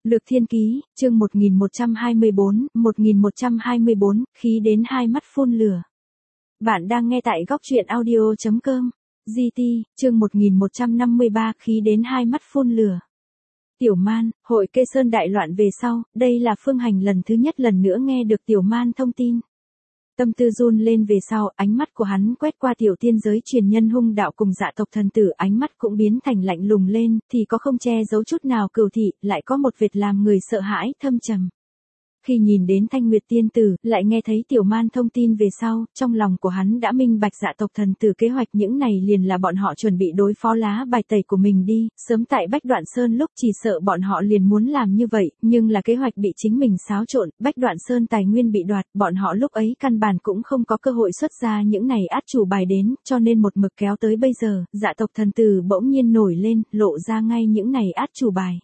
Lược Thiên Ký, chương 1124, khí đến hai mắt phun lửa. Bạn đang nghe tại góc truyện audio.com. GT, chương 1153, khí đến hai mắt phun lửa. Tiểu Man, hội Kê Sơn đại loạn về sau, đây là Phương Hành lần thứ nhất lần nữa nghe được Tiểu Man thông tin. Tâm tư run lên về sau, ánh mắt của hắn quét qua tiểu tiên giới truyền nhân hung đạo cùng dạ tộc thần tử, ánh mắt cũng biến thành lạnh lùng lên, thì có không che giấu chút nào cừu thị, lại có một vệt làm người sợ hãi, thâm trầm. Khi nhìn đến Thanh Nguyệt tiên tử, lại nghe thấy Tiểu Man thông tin về sau, trong lòng của hắn đã minh bạch dạ tộc thần tử kế hoạch, những này liền là bọn họ chuẩn bị đối phó lá bài tẩy của mình đi, sớm tại Bách Đoạn Sơn lúc chỉ sợ bọn họ liền muốn làm như vậy, nhưng là kế hoạch bị chính mình xáo trộn, Bách Đoạn Sơn tài nguyên bị đoạt, bọn họ lúc ấy căn bản cũng không có cơ hội xuất ra những này át chủ bài đến, cho nên một mực kéo tới bây giờ, dạ tộc thần tử bỗng nhiên nổi lên, lộ ra ngay những này át chủ bài.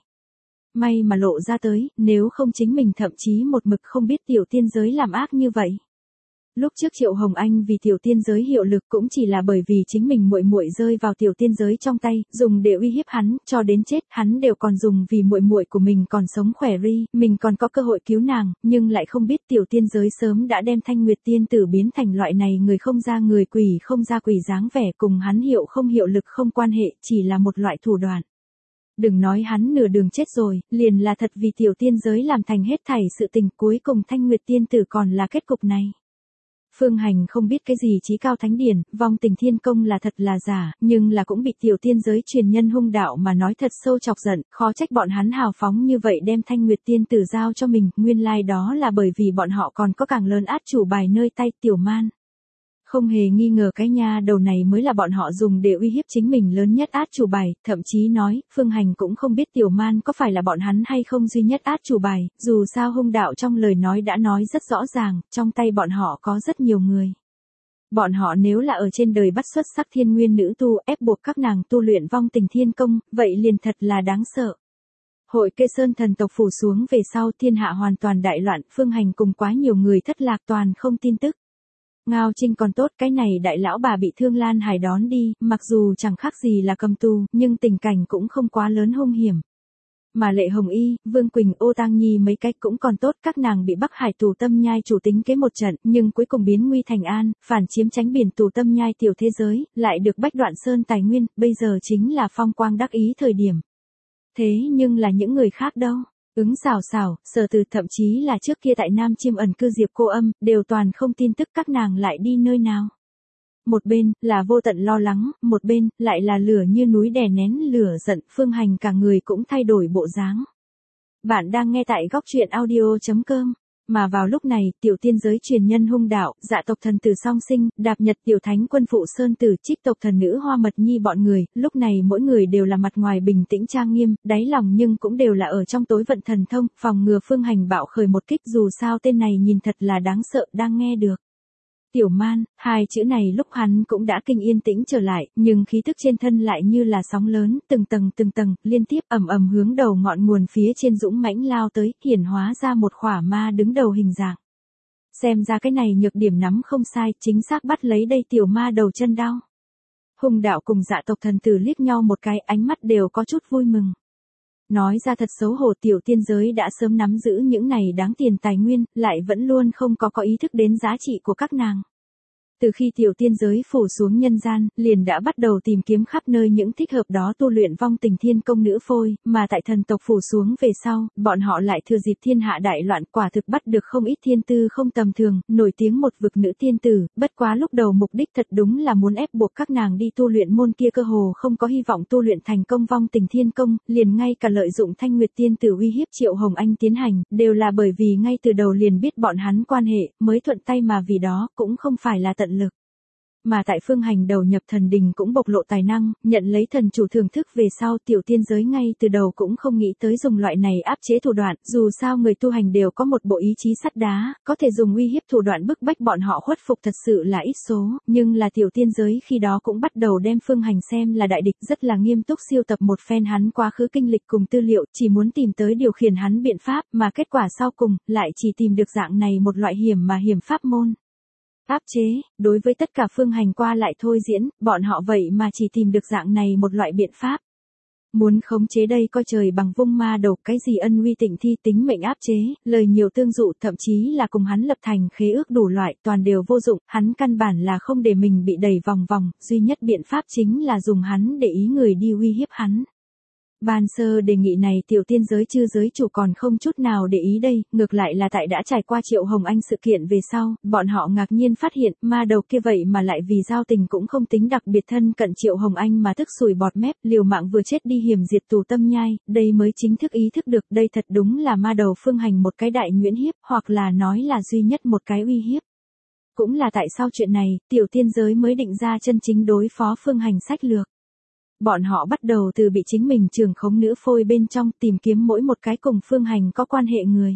May mà lộ ra tới, nếu không chính mình thậm chí một mực không biết tiểu tiên giới làm ác như vậy. Lúc trước Triệu Hồng Anh vì tiểu tiên giới hiệu lực cũng chỉ là bởi vì chính mình muội muội rơi vào tiểu tiên giới trong tay, dùng để uy hiếp hắn, cho đến chết, hắn đều còn dùng vì muội muội của mình còn sống khỏe ri, mình còn có cơ hội cứu nàng, nhưng lại không biết tiểu tiên giới sớm đã đem Thanh Nguyệt tiên tử biến thành loại này người không ra người quỷ không ra quỷ dáng vẻ, cùng hắn hiệu không hiệu lực không quan hệ, chỉ là một loại thủ đoạn. Đừng nói hắn nửa đường chết rồi, liền là thật vì tiểu tiên giới làm thành hết thảy sự tình, cuối cùng Thanh Nguyệt tiên tử còn là kết cục này. Phương Hành không biết cái gì chí cao thánh điển, vong tình thiên công là thật là giả, nhưng là cũng bị tiểu tiên giới truyền nhân hung đạo mà nói thật sâu chọc giận, khó trách bọn hắn hào phóng như vậy đem Thanh Nguyệt tiên tử giao cho mình, nguyên lai đó là bởi vì bọn họ còn có càng lớn át chủ bài nơi tay Tiểu Man. Không hề nghi ngờ cái nha đầu này mới là bọn họ dùng để uy hiếp chính mình lớn nhất át chủ bài, thậm chí nói, Phương Hành cũng không biết Tiểu Man có phải là bọn hắn hay không duy nhất át chủ bài, dù sao hung đạo trong lời nói đã nói rất rõ ràng, trong tay bọn họ có rất nhiều người. Bọn họ nếu là ở trên đời bắt xuất sắc thiên nguyên nữ tu ép buộc các nàng tu luyện vong tình thiên công, vậy liền thật là đáng sợ. Hội Kê Sơn thần tộc phủ xuống về sau, thiên hạ hoàn toàn đại loạn, Phương Hành cùng quá nhiều người thất lạc toàn không tin tức. Ngao Trinh còn tốt, cái này đại lão bà bị Thương Lan Hải đón đi, mặc dù chẳng khác gì là cầm tù, nhưng tình cảnh cũng không quá lớn hung hiểm. Mà Lệ Hồng Y, Vương Quỳnh, Ô Tang Nhi mấy cách cũng còn tốt, các nàng bị Bắc Hải tù tâm nhai chủ tính kế một trận, nhưng cuối cùng biến nguy thành an, phản chiếm tránh biển tù tâm nhai tiểu thế giới, lại được Bách Đoạn Sơn tài nguyên, bây giờ chính là phong quang đắc ý thời điểm. Thế nhưng là những người khác đâu? Ứng Xảo Xảo, Sở Từ, thậm chí là trước kia tại Nam Chiêm ẩn cư Diệp Cô Âm, đều toàn không tin tức các nàng lại đi nơi nào. Một bên, là vô tận lo lắng, một bên, lại là lửa như núi đè nén lửa giận, Phương Hành cả người cũng thay đổi bộ dáng. Bạn đang nghe tại góc truyện audio.com. Mà vào lúc này, tiểu tiên giới truyền nhân hung đạo, dạ tộc thần tử song sinh, đạp nhật tiểu thánh quân phụ sơn tử, trích tộc thần nữ Hoa Mật Nhi bọn người, lúc này mỗi người đều là mặt ngoài bình tĩnh trang nghiêm, đáy lòng nhưng cũng đều là ở trong tối vận thần thông, phòng ngừa Phương Hành bạo khởi một kích, dù sao tên này nhìn thật là đáng sợ, đang nghe được. Tiểu Man, hai chữ này lúc hắn cũng đã kinh yên tĩnh trở lại, nhưng khí tức trên thân lại như là sóng lớn, từng tầng, liên tiếp ầm ầm hướng đầu ngọn nguồn phía trên dũng mãnh lao tới, hiển hóa ra một khỏa ma đứng đầu hình dạng. Xem ra cái này nhược điểm nắm không sai, chính xác bắt lấy đây tiểu ma đầu chân đau. Hung đạo cùng dạ tộc thần tử liếc nhau một cái, ánh mắt đều có chút vui mừng. Nói ra thật xấu hổ, tiểu tiên giới đã sớm nắm giữ những này đáng tiền tài nguyên, lại vẫn luôn không có ý thức đến giá trị của các nàng. Từ khi tiểu tiên giới phủ xuống nhân gian, liền đã bắt đầu tìm kiếm khắp nơi những thích hợp đó tu luyện vong tình thiên công nữ phôi, mà tại thần tộc phủ xuống về sau, bọn họ lại thừa dịp thiên hạ đại loạn, quả thực bắt được không ít thiên tư không tầm thường, nổi tiếng một vực nữ tiên tử, bất quá lúc đầu mục đích thật đúng là muốn ép buộc các nàng đi tu luyện môn kia, cơ hồ không có hy vọng tu luyện thành công vong tình thiên công, liền ngay cả lợi dụng Thanh Nguyệt tiên tử uy hiếp Triệu Hồng Anh tiến hành, đều là bởi vì ngay từ đầu liền biết bọn hắn quan hệ, mới thuận tay mà vì đó, cũng không phải là tận lực. Mà tại Phương Hành đầu nhập thần đình cũng bộc lộ tài năng, nhận lấy thần chủ thưởng thức về sau, tiểu tiên giới ngay từ đầu cũng không nghĩ tới dùng loại này áp chế thủ đoạn, dù sao người tu hành đều có một bộ ý chí sắt đá, có thể dùng uy hiếp thủ đoạn bức bách bọn họ khuất phục thật sự là ít số, nhưng là tiểu tiên giới khi đó cũng bắt đầu đem Phương Hành xem là đại địch, rất là nghiêm túc siêu tập một phen hắn quá khứ kinh lịch cùng tư liệu, chỉ muốn tìm tới điều khiển hắn biện pháp, mà kết quả sau cùng, lại chỉ tìm được dạng này một loại hiểm pháp môn. Áp chế, đối với tất cả Phương Hành qua lại thôi diễn, bọn họ vậy mà chỉ tìm được dạng này một loại biện pháp. Muốn khống chế đây coi trời bằng vung ma đầu, cái gì ân uy tịnh thi tính mệnh áp chế, lời nhiều tương dụ, thậm chí là cùng hắn lập thành khế ước đủ loại, toàn đều vô dụng, hắn căn bản là không để mình bị đẩy vòng vòng, duy nhất biện pháp chính là dùng hắn để ý người đi uy hiếp hắn. Ban sơ đề nghị này tiểu tiên giới chư giới chủ còn không chút nào để ý đây, ngược lại là tại đã trải qua Triệu Hồng Anh sự kiện về sau, bọn họ ngạc nhiên phát hiện ma đầu kia vậy mà lại vì giao tình cũng không tính đặc biệt thân cận Triệu Hồng Anh mà tức sùi bọt mép, liều mạng vừa chết đi hiểm diệt tù tâm nhai, đây mới chính thức ý thức được đây thật đúng là ma đầu Phương Hành một cái đại nhuyễn hiếp, hoặc là nói là duy nhất một cái uy hiếp. Cũng là tại sao chuyện này, tiểu tiên giới mới định ra chân chính đối phó Phương Hành sách lược. Bọn họ bắt đầu từ bị chính mình trưởng khống nữ phôi bên trong tìm kiếm mỗi một cái cùng Phương Hành có quan hệ người.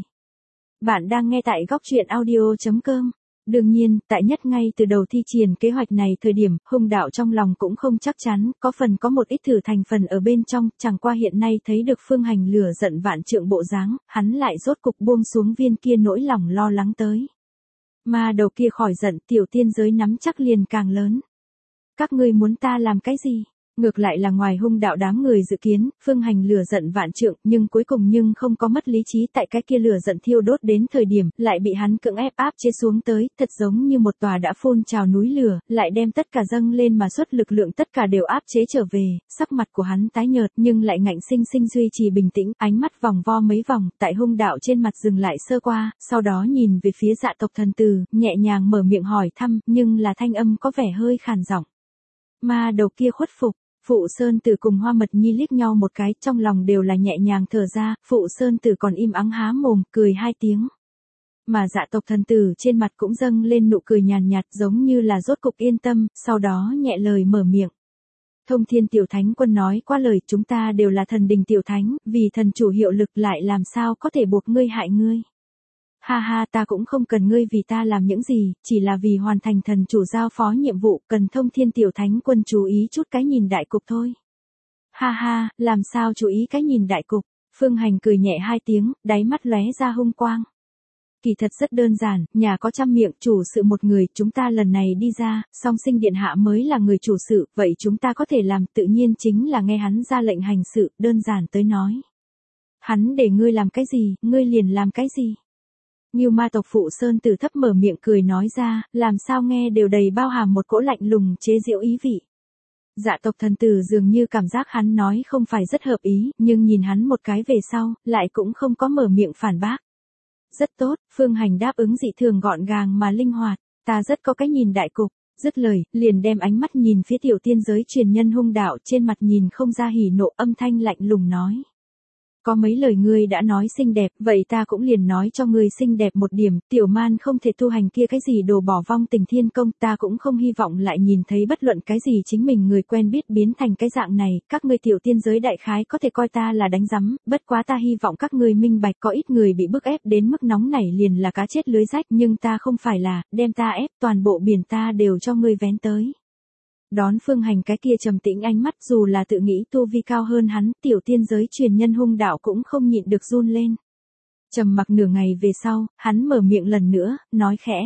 Bạn đang nghe tại góc truyện audio.com. Đương nhiên, tại nhất ngay từ đầu thi triển kế hoạch này thời điểm, Hung Đạo trong lòng cũng không chắc chắn, có phần có một ít thử thành phần ở bên trong, chẳng qua hiện nay thấy được Phương Hành lửa giận vạn trượng bộ dáng, hắn lại rốt cục buông xuống viên kia nỗi lòng lo lắng tới. Ma đầu kia khỏi giận, tiểu tiên giới nắm chắc liền càng lớn. Các ngươi muốn ta làm cái gì? Ngược lại là ngoài Hung Đạo đám người dự kiến, Phương Hành lửa giận vạn trượng, nhưng cuối cùng không có mất lý trí, tại cái kia lửa giận thiêu đốt đến thời điểm, lại bị hắn cưỡng ép áp chế xuống tới, thật giống như một tòa đã phun trào núi lửa, lại đem tất cả dâng lên mà xuất lực lượng tất cả đều áp chế trở về, sắc mặt của hắn tái nhợt nhưng lại ngạnh sinh sinh duy trì bình tĩnh, ánh mắt vòng vo mấy vòng, tại Hung Đạo trên mặt dừng lại sơ qua, sau đó nhìn về phía Dạ tộc thần tử, nhẹ nhàng mở miệng hỏi thăm, nhưng là thanh âm có vẻ hơi khàn giọng. Ma đầu kia khuất phục. Phụ Sơn Tử cùng Hoa Mật Nhi liếc nhau một cái, trong lòng đều là nhẹ nhàng thở ra, Phụ Sơn Tử còn im ắng há mồm, cười hai tiếng. Mà Dạ tộc thần tử trên mặt cũng dâng lên nụ cười nhàn nhạt giống như là rốt cục yên tâm, sau đó nhẹ lời mở miệng. Thông Thiên Tiểu Thánh Quân nói qua lời, chúng ta đều là thần đình tiểu thánh, vì thần chủ hiệu lực lại làm sao có thể buộc ngươi hại ngươi. Ha ha, ta cũng không cần ngươi vì ta làm những gì, chỉ là vì hoàn thành thần chủ giao phó nhiệm vụ, cần Thông Thiên Tiểu Thánh Quân chú ý chút cái nhìn đại cục thôi. Ha ha, làm sao chú ý cái nhìn đại cục? Phương Hành cười nhẹ hai tiếng, đáy mắt lóe ra hung quang. Kỳ thật rất đơn giản, nhà có trăm miệng, chủ sự một người, chúng ta lần này đi ra, song sinh điện hạ mới là người chủ sự, vậy chúng ta có thể làm tự nhiên chính là nghe hắn ra lệnh hành sự, đơn giản tới nói. Hắn để ngươi làm cái gì, ngươi liền làm cái gì. Ngưu Ma tộc Phụ Sơn Tử thấp mở miệng cười nói ra, làm sao nghe đều đầy bao hàm một cỗ lạnh lùng chế giễu ý vị. Dạ tộc thần tử dường như cảm giác hắn nói không phải rất hợp ý, nhưng nhìn hắn một cái về sau, lại cũng không có mở miệng phản bác. Rất tốt, Phương Hành đáp ứng dị thường gọn gàng mà linh hoạt, ta rất có cái nhìn đại cục, dứt lời, liền đem ánh mắt nhìn phía tiểu tiên giới truyền nhân Hung Đạo, trên mặt nhìn không ra hỉ nộ, âm thanh lạnh lùng nói. Có mấy lời ngươi đã nói xinh đẹp, vậy ta cũng liền nói cho ngươi xinh đẹp một điểm, Tiểu Man không thể tu hành kia cái gì đồ bỏ vong tình thiên công, ta cũng không hy vọng lại nhìn thấy bất luận cái gì chính mình người quen biết biến thành cái dạng này, các ngươi tiểu tiên giới đại khái có thể coi ta là đánh rắm, bất quá ta hy vọng các ngươi minh bạch, có ít người bị bức ép đến mức nóng nảy liền là cá chết lưới rách, nhưng ta không phải là, đem ta ép, toàn bộ biển ta đều cho ngươi vén tới. Đón Phương Hành cái kia trầm tĩnh ánh mắt, dù là tự nghĩ tu vi cao hơn hắn, tiểu tiên giới truyền nhân Hung Đạo cũng không nhịn được run lên. Trầm mặc nửa ngày về sau, hắn mở miệng lần nữa, nói khẽ.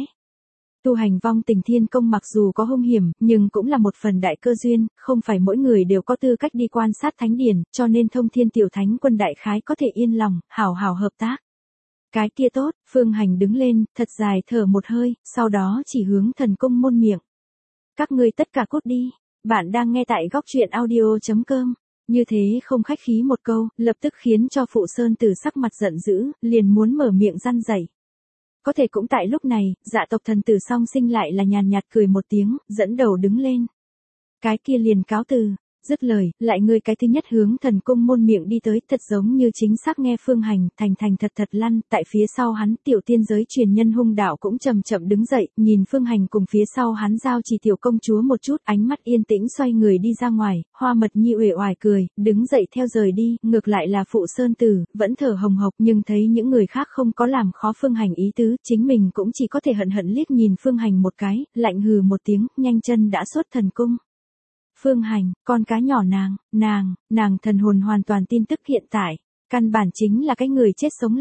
Tu hành vong tình thiên công mặc dù có hung hiểm, nhưng cũng là một phần đại cơ duyên, không phải mỗi người đều có tư cách đi quan sát thánh điển, cho nên Thông Thiên Tiểu Thánh Quân đại khái có thể yên lòng, hảo hảo hợp tác. Cái kia tốt, Phương Hành đứng lên, thật dài thở một hơi, sau đó chỉ hướng thần cung môn miệng. Các ngươi tất cả cút đi, bạn đang nghe tại góc truyện audio.com. Như thế không khách khí một câu, lập tức khiến cho Phụ Sơn Tử sắc mặt giận dữ, liền muốn mở miệng răn dạy. Có thể cũng tại lúc này, Dạ tộc thần tử song sinh lại là nhàn nhạt cười một tiếng, dẫn đầu đứng lên. Cái kia liền cáo từ. Dứt lời, lại người cái thứ nhất hướng thần cung môn miệng đi tới, thật giống như chính xác nghe Phương Hành, thành thật lăn, tại phía sau hắn, tiểu tiên giới truyền nhân Hung Đạo cũng chậm chậm đứng dậy, nhìn Phương Hành cùng phía sau hắn giao chỉ tiểu công chúa một chút, ánh mắt yên tĩnh xoay người đi ra ngoài, Hoa Mật Nhi uể oải cười, đứng dậy theo rời đi, ngược lại là Phụ Sơn Tử, vẫn thở hồng hộc, nhưng thấy những người khác không có làm khó Phương Hành ý tứ, chính mình cũng chỉ có thể hận liếc nhìn Phương Hành một cái, lạnh hừ một tiếng, nhanh chân đã xuất thần cung. Phương Hành, con cá nhỏ nàng thần hồn hoàn toàn tin tức hiện tại, căn bản chính là cái người chết sống lại.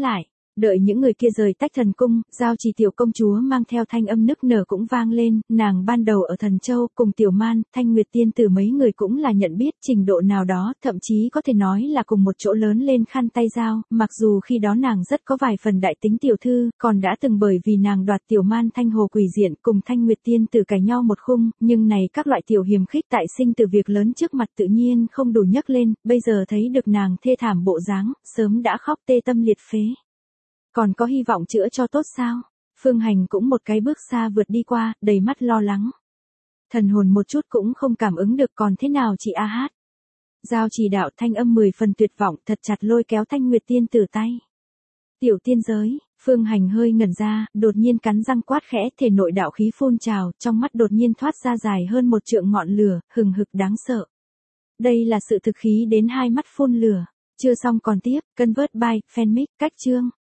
Đợi những người kia rời tách thần cung, Giao Trì tiểu công chúa mang theo thanh âm nức nở cũng vang lên, nàng ban đầu ở Thần Châu, cùng Tiểu Man, Thanh Nguyệt tiên tử mấy người cũng là nhận biết trình độ nào đó, thậm chí có thể nói là cùng một chỗ lớn lên khăn tay Giao, mặc dù khi đó nàng rất có vài phần đại tính tiểu thư, còn đã từng bởi vì nàng đoạt Tiểu Man Thanh Hồ quỷ diện cùng Thanh Nguyệt tiên tử cãi nhau một khung, nhưng này các loại tiểu hiềm khích tại sinh từ việc lớn trước mặt tự nhiên không đủ nhấc lên, bây giờ thấy được nàng thê thảm bộ dáng, sớm đã khóc tê tâm liệt phế. Còn có hy vọng chữa cho tốt sao? Phương Hành cũng một cái bước xa vượt đi qua, đầy mắt lo lắng. Thần hồn một chút cũng không cảm ứng được, còn thế nào chị A Hát? Giao Trì đạo thanh âm 10 phần tuyệt vọng, thật chặt lôi kéo Thanh Nguyệt tiên tử tay. Tiểu tiên giới, Phương Hành hơi ngẩn ra, đột nhiên cắn răng quát khẽ, thể nội đạo khí phun trào, trong mắt đột nhiên thoát ra dài hơn 1 trượng ngọn lửa, hừng hực đáng sợ. Đây là sự thực khí đến 2 mắt phun lửa. Chưa xong còn tiếp, Convert by Fanmic, cách chương.